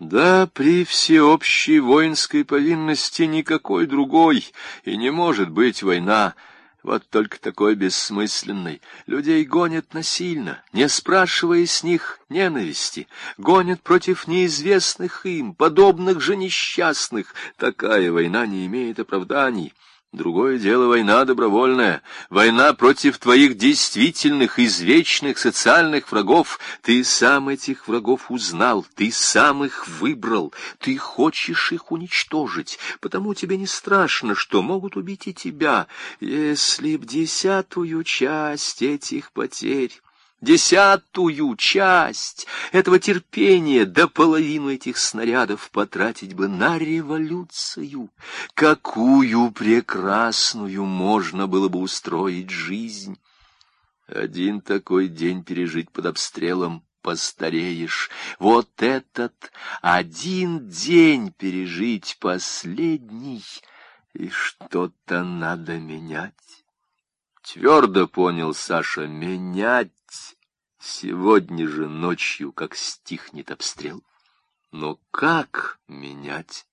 Да, при всеобщей воинской повинности никакой другой и не может быть война, вот только такой бессмысленной. Людей гонят насильно, не спрашивая с них ненависти, гонят против неизвестных им, подобных же несчастных. Такая война не имеет оправданий. Другое дело война добровольная, война против твоих действительных, извечных социальных врагов. Ты сам этих врагов узнал, ты сам их выбрал, ты хочешь их уничтожить, потому тебе не страшно, что могут убить и тебя. Если б 10-ую часть этих потерь, 10-ую часть этого терпения до половины этих снарядов потратить бы на революцию, какую прекрасную можно было бы устроить жизнь. Один такой день пережить под обстрелом — постареешь. Вот этот один день пережить последний, и что-то надо менять. Твердо понял Саша: менять сегодня же ночью, как стихнет обстрел. Но как менять?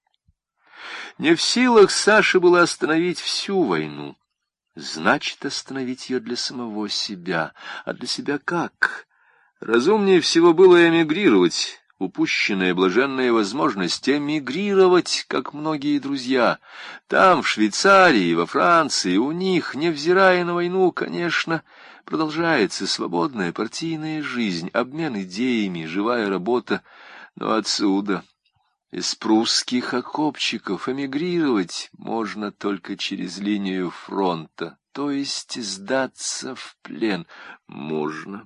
Не в силах Саши было остановить всю войну. Значит, остановить ее для самого себя. А для себя как? Разумнее всего было эмигрировать. Упущенная блаженная возможность эмигрировать, как многие друзья. Там, в Швейцарии, во Франции, у них, невзирая на войну, конечно, продолжается свободная партийная жизнь, обмен идеями, живая работа. Но отсюда, из прусских окопчиков, эмигрировать можно только через линию фронта, то есть сдаться в плен можно.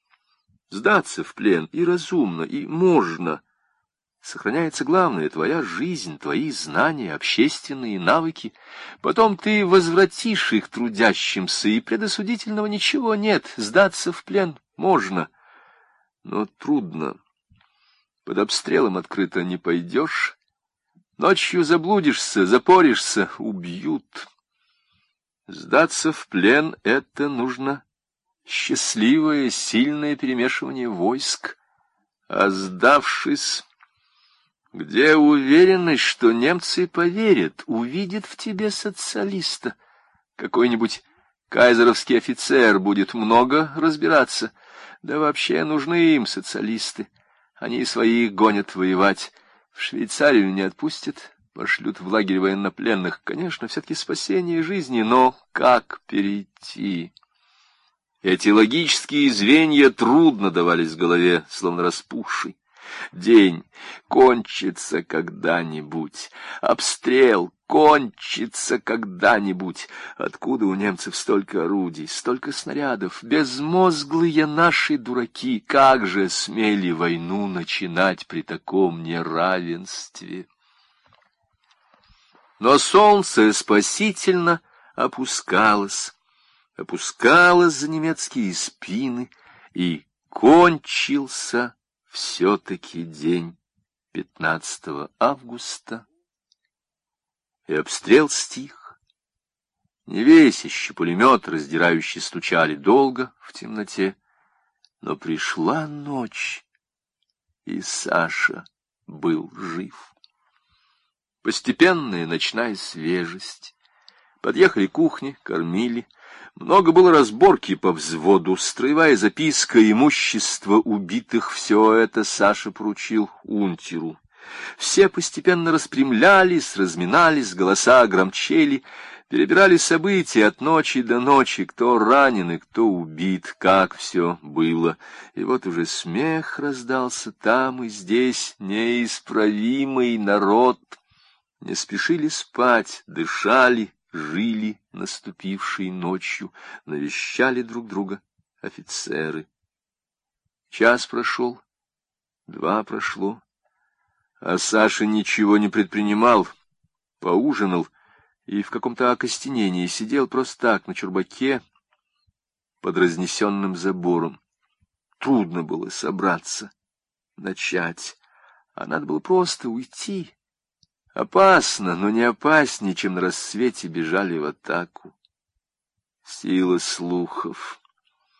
Сдаться в плен и разумно, и можно. Сохраняется главное — твоя жизнь, твои знания, общественные навыки. Потом ты возвратишь их трудящимся, и предосудительного ничего нет. Сдаться в плен можно, но трудно. Под обстрелом открыто не пойдешь. Ночью заблудишься, запоришься — убьют. Сдаться в плен — это нужно счастливое, сильное перемешивание войск. А сдавшись, где уверенность, что немцы поверят, увидят в тебе социалиста? Какой-нибудь кайзеровский офицер будет много разбираться. Да вообще нужны им социалисты. Они своих гонят воевать. В Швейцарию не отпустят, пошлют в лагерь военнопленных. Конечно, все-таки спасение жизни, но как перейти? Эти логические звенья трудно давались в голове, словно распухший. День кончится когда-нибудь, обстрел кончится когда-нибудь. Откуда у немцев столько орудий, столько снарядов? Безмозглые наши дураки, как же смели войну начинать при таком неравенстве? Но солнце спасительно опускалось за немецкие спины, и кончился все-таки день 15 августа, и обстрел стих. Не весь еще пулемет, раздирающий, стучали долго в темноте, но пришла ночь, и Саша был жив. Постепенная ночная свежесть. Подъехали кухни, кормили. Много было разборки по взводу, строевая записка, имущество убитых — все это Саша поручил унтеру. Все постепенно распрямлялись, разминались, голоса громчели, перебирали события от ночи до ночи, кто ранен и кто убит, как все было. И вот уже смех раздался там и здесь, неисправимый народ. Не спешили спать, дышали, жили наступившей ночью, навещали друг друга офицеры. Час прошел, 2 прошло, а Саша ничего не предпринимал, поужинал и в каком-то окостенении сидел просто так на чурбаке под разнесенным забором. Трудно было собраться, начать, а надо было просто уйти. Опасно, но не опаснее, чем на рассвете бежали в атаку. Сила слухов.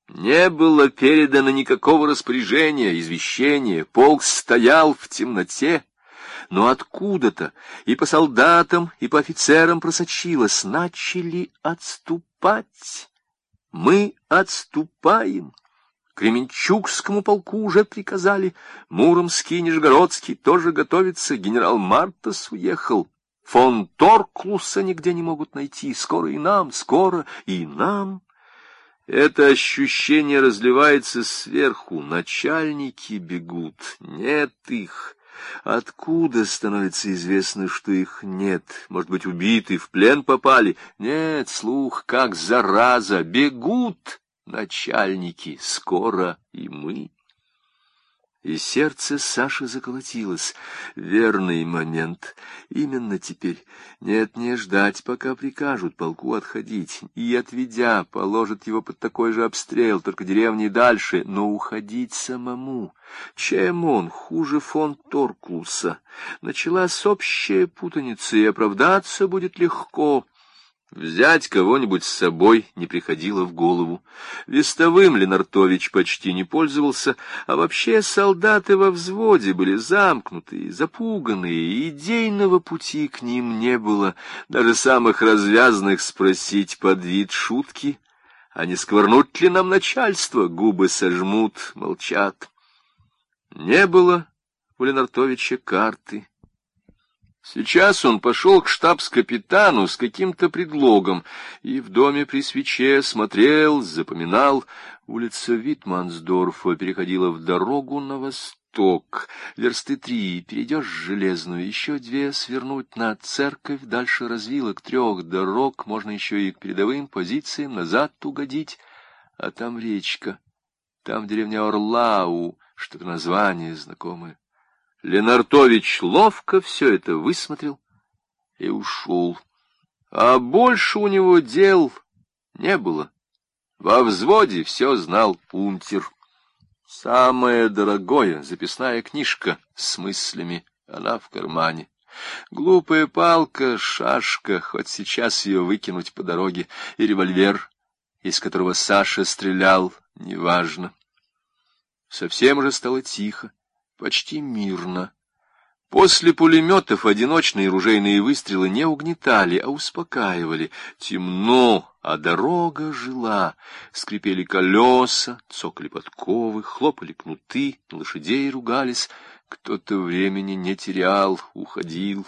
Не было передано никакого распоряжения, извещения, полк стоял в темноте, но откуда-то и по солдатам, и по офицерам просочилось, начали отступать. Мы отступаем. Кременчугскому полку уже приказали, Муромский и Нижегородский тоже готовятся, генерал Мартас уехал, фон Торклуса нигде не могут найти, скоро и нам. Это ощущение разливается сверху, начальники бегут, нет их. Откуда становится известно, что их нет? Может быть, убиты, в плен попали? Нет, слух, как зараза, бегут начальники, скоро и мы. И сердце Саши заколотилось. Верный момент. Именно теперь. Нет, не ждать, пока прикажут полку отходить. И, отведя, положат его под такой же обстрел, только деревни дальше, но уходить самому. Чем он хуже фон Торклуса? Началась общая путаница, и оправдаться будет легко. Взять кого-нибудь с собой не приходило в голову. Вестовым Ленартович почти не пользовался, а вообще солдаты во взводе были замкнутые, запуганные, и идейного пути к ним не было. Даже самых развязных спросить под вид шутки, а не сквернуть ли нам начальство, губы сожмут, молчат. Не было у Ленартовича карты. Сейчас он пошел к штабс-капитану с каким-то предлогом и в доме при свече смотрел, запоминал. Улица Витмансдорфа переходила в дорогу на восток. Версты 3 перейдешь железную, еще 2 свернуть на церковь, дальше развилок 3 дорог, можно еще и к передовым позициям назад угодить. А там речка, там деревня Орлау, что-то название знакомое. Ленартович ловко все это высмотрел и ушел. А больше у него дел не было. Во взводе все знал унтер. Самое дорогое — записная книжка с мыслями, она в кармане. Глупая палка, шашка, хоть сейчас ее выкинуть по дороге, и револьвер, из которого Саша стрелял, неважно. Совсем же стало тихо. Почти мирно. После пулеметов одиночные ружейные выстрелы не угнетали, а успокаивали. Темно, а дорога жила. Скрипели колеса, цокали подковы, хлопали кнуты, на лошадей ругались. Кто-то времени не терял, уходил.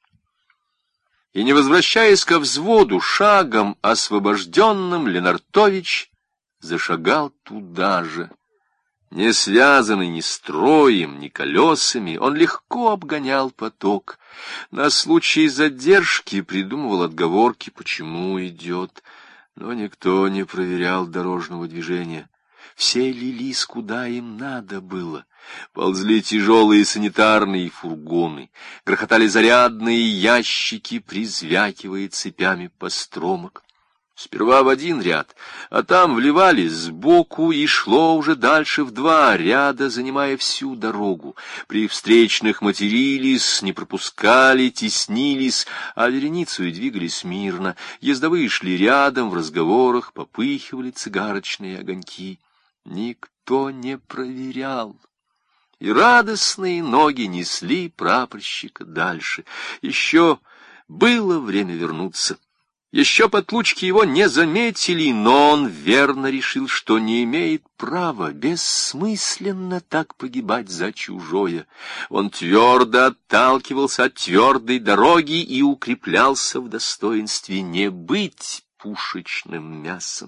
И, не возвращаясь ко взводу, шагом освобожденным, Ленартович зашагал туда же. Не связанный ни строем, ни колесами, он легко обгонял поток. На случай задержки придумывал отговорки, почему идет. Но никто не проверял дорожного движения. Все лились, куда им надо было. Ползли тяжелые санитарные фургоны, грохотали зарядные ящики, призвякивая цепями постромок. Сперва в один ряд, а там вливались сбоку, и шло уже дальше в 2 ряда, занимая всю дорогу. При встречных матерились, не пропускали, теснились, а вереницу и двигались мирно. Ездовые шли рядом, в разговорах попыхивали цигарочные огоньки. Никто не проверял. И радостные ноги несли прапорщика дальше. Еще было время вернуться. Еще подлучки его не заметили, но он верно решил, что не имеет права бессмысленно так погибать за чужое. Он твердо отталкивался от твердой дороги и укреплялся в достоинстве не быть пушечным мясом.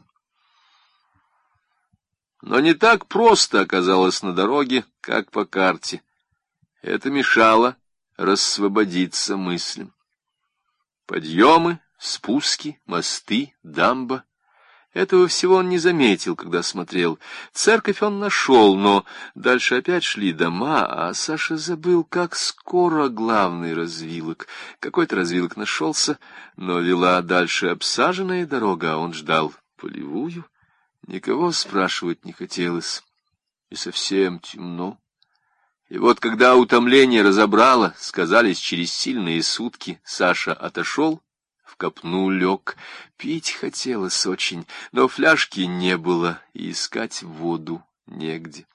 Но не так просто оказалось на дороге, как по карте. Это мешало рассвободиться мыслям. Подъемы, спуски, мосты, дамба. Этого всего он не заметил, когда смотрел. Церковь он нашел, но дальше опять шли дома, а Саша забыл, как скоро главный развилок. Какой-то развилок нашелся, но вела дальше обсаженная дорога, а он ждал полевую. Никого спрашивать не хотелось, и совсем темно. И вот когда утомление разобрало, сказались через сильные сутки, Саша отошел в копну лег. Пить хотелось очень, но фляжки не было, и искать воду негде.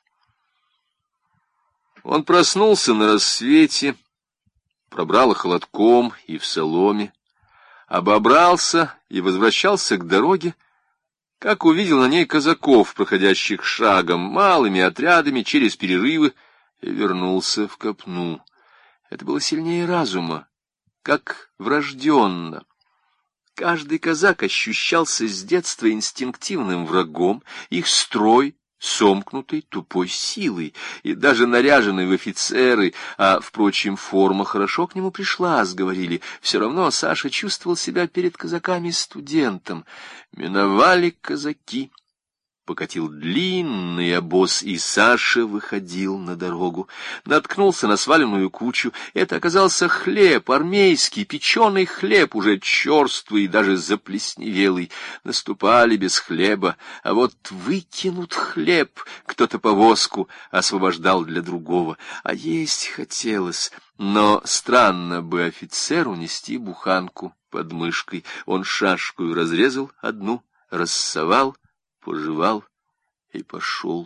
Он проснулся на рассвете, пробрало холодком и в соломе, обобрался и возвращался к дороге, как увидел на ней казаков, проходящих шагом, малыми отрядами через перерывы, и вернулся в копну. Это было сильнее разума, как врожденно. Каждый казак ощущался с детства инстинктивным врагом, их строй сомкнутой тупой силой, и даже наряженный в офицеры, а, впрочем, форма хорошо к нему пришла, сговорили, все равно Саша чувствовал себя перед казаками студентом. Миновали казаки. Покатил длинный обоз, и Саша выходил на дорогу. Наткнулся на сваленную кучу. Это оказался хлеб, армейский, печеный хлеб, уже черствый и даже заплесневелый. Наступали без хлеба, а вот выкинут хлеб. Кто-то повозку освобождал для другого, а есть хотелось. Но странно бы офицеру нести буханку под мышкой. Он шашкою разрезал одну, рассовал, пожевал и пошел.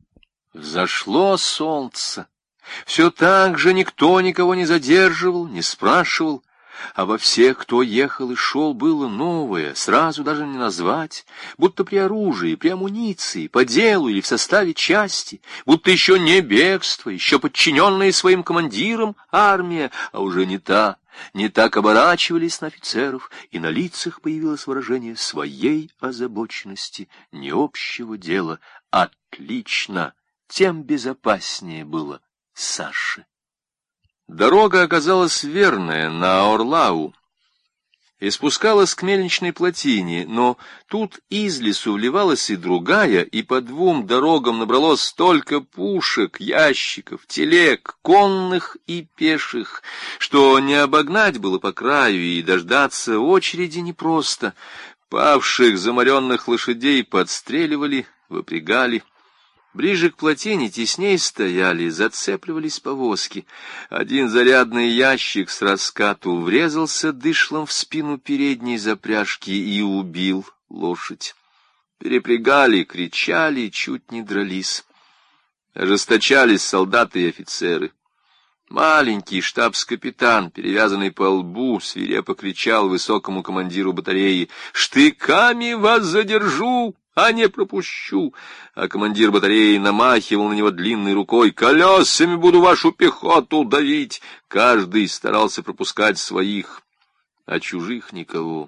Взошло солнце. Все так же никто никого не задерживал, не спрашивал. А во всех, кто ехал и шел, было новое, сразу даже не назвать, будто при оружии, при амуниции, по делу или в составе части, будто еще не бегство, еще подчиненные своим командирам армия, а уже не та. Не так оборачивались на офицеров, и на лицах появилось выражение своей озабоченности, не общего дела. Отлично, тем безопаснее было Саше. Дорога оказалась верная, на Орлау, и спускалась к мельничной плотине, но тут из лесу вливалась и другая, и по двум дорогам набралось столько пушек, ящиков, телег, конных и пеших, что не обогнать было по краю, и дождаться очереди непросто. Павших заморенных лошадей подстреливали, выпрягали. Ближе к плотине тесней стояли, зацепливались повозки. Один зарядный ящик с раскату врезался дышлом в спину передней запряжки и убил лошадь. Перепрягали, кричали, чуть не дрались. Ожесточались солдаты и офицеры. Маленький штабс-капитан, перевязанный по лбу, свирепо кричал высокому командиру батареи: «Штыками вас задержу, а не пропущу!» А командир батареи намахивал на него длинной рукой: «Колесами буду вашу пехоту давить!» Каждый старался пропускать своих, а чужих никого.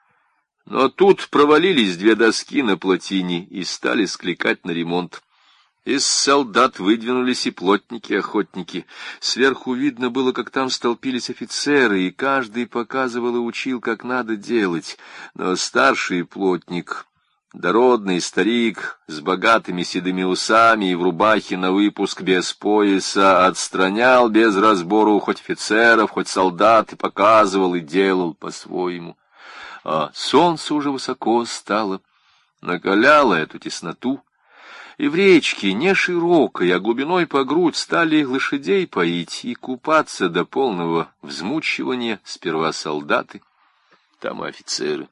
Но тут провалились две доски на плотине и стали скликать на ремонт. Из солдат выдвинулись и плотники-охотники. Сверху видно было, как там столпились офицеры, и каждый показывал и учил, как надо делать. Но старший плотник, дородный старик с богатыми седыми усами и в рубахе на выпуск без пояса, отстранял без разбору хоть офицеров, хоть солдат, и показывал и делал по-своему. А солнце уже высоко стало, накаляло эту тесноту, и в речке, не широкой, а глубиной по грудь, стали лошадей поить и купаться до полного взмучивания сперва солдаты, там и офицеры.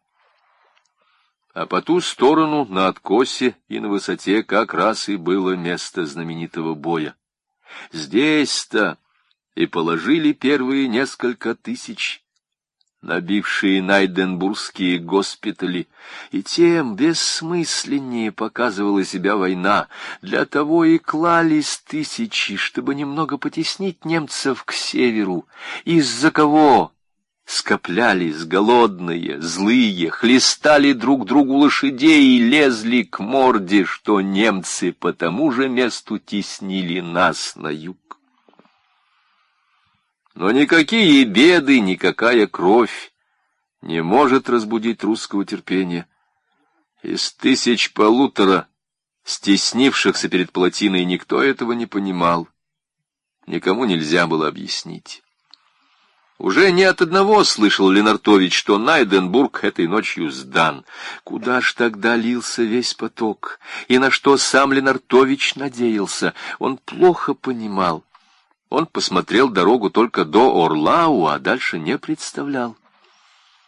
А по ту сторону, на откосе и на высоте, как раз и было место знаменитого боя. Здесь-то и положили первые несколько тысяч, набившие найденбургские госпитали, и тем бессмысленнее показывала себя война. Для того и клались тысячи, чтобы немного потеснить немцев к северу, из-за кого скоплялись голодные, злые, хлестали друг другу лошадей и лезли к морде, что немцы по тому же месту теснили нас на юг. Но никакие беды, никакая кровь не может разбудить русского терпения. Из 1500 стеснившихся перед плотиной никто этого не понимал. Никому нельзя было объяснить. Уже не от одного слышал Ленартович, что Найденбург этой ночью сдан. Куда ж тогда лился весь поток, и на что сам Ленартович надеялся, он плохо понимал. Он посмотрел дорогу только до Орлау, а дальше не представлял.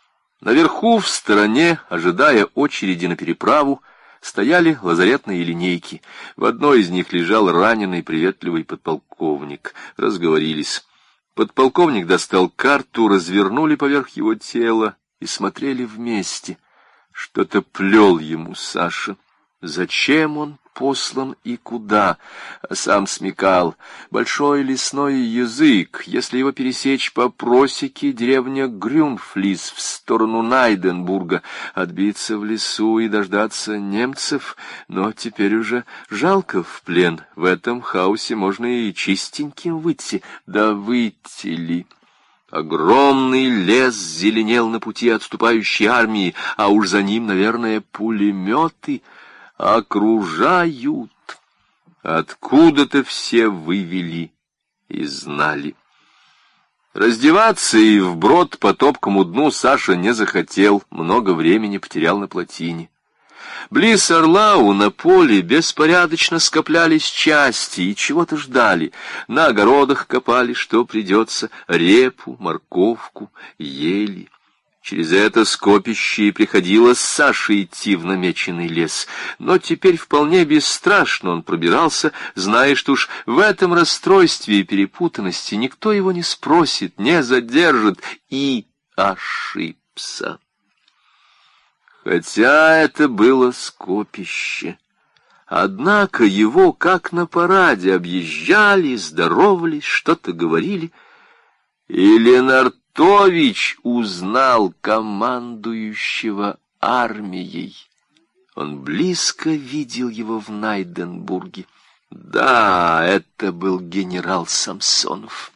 Наверху, в стороне, ожидая очереди на переправу, стояли лазаретные линейки. В одной из них лежал раненый приветливый подполковник. Разговорились. Подполковник достал карту, развернули поверх его тела и смотрели вместе. Что-то плел ему Саша. Зачем он послан и куда? А сам смекал. Большой лесной язык. Если его пересечь по просеке, деревня Грюнфлис в сторону Найденбурга, отбиться в лесу и дождаться немцев. Но теперь уже жалко в плен. В этом хаосе можно и чистеньким выйти. Да выйти ли? Огромный лес зеленел на пути отступающей армии, а уж за ним, наверное, пулеметы окружают. Откуда-то все вывели и знали. Раздеваться и вброд по топкому дну Саша не захотел, много времени потерял на плотине. Близ Орлау на поле беспорядочно скоплялись части и чего-то ждали. На огородах копали, что придется, репу, морковку, ели. Через это скопище и приходилось Саше идти в намеченный лес. Но теперь вполне бесстрашно он пробирался, зная, что уж в этом расстройстве и перепутанности никто его не спросит, не задержит, и ошибся. Хотя это было скопище. Однако его, как на параде, объезжали, здоровались, что-то говорили. И Ленартович узнал командующего армией. Он близко видел его в Найденбурге. Да, это был генерал Самсонов.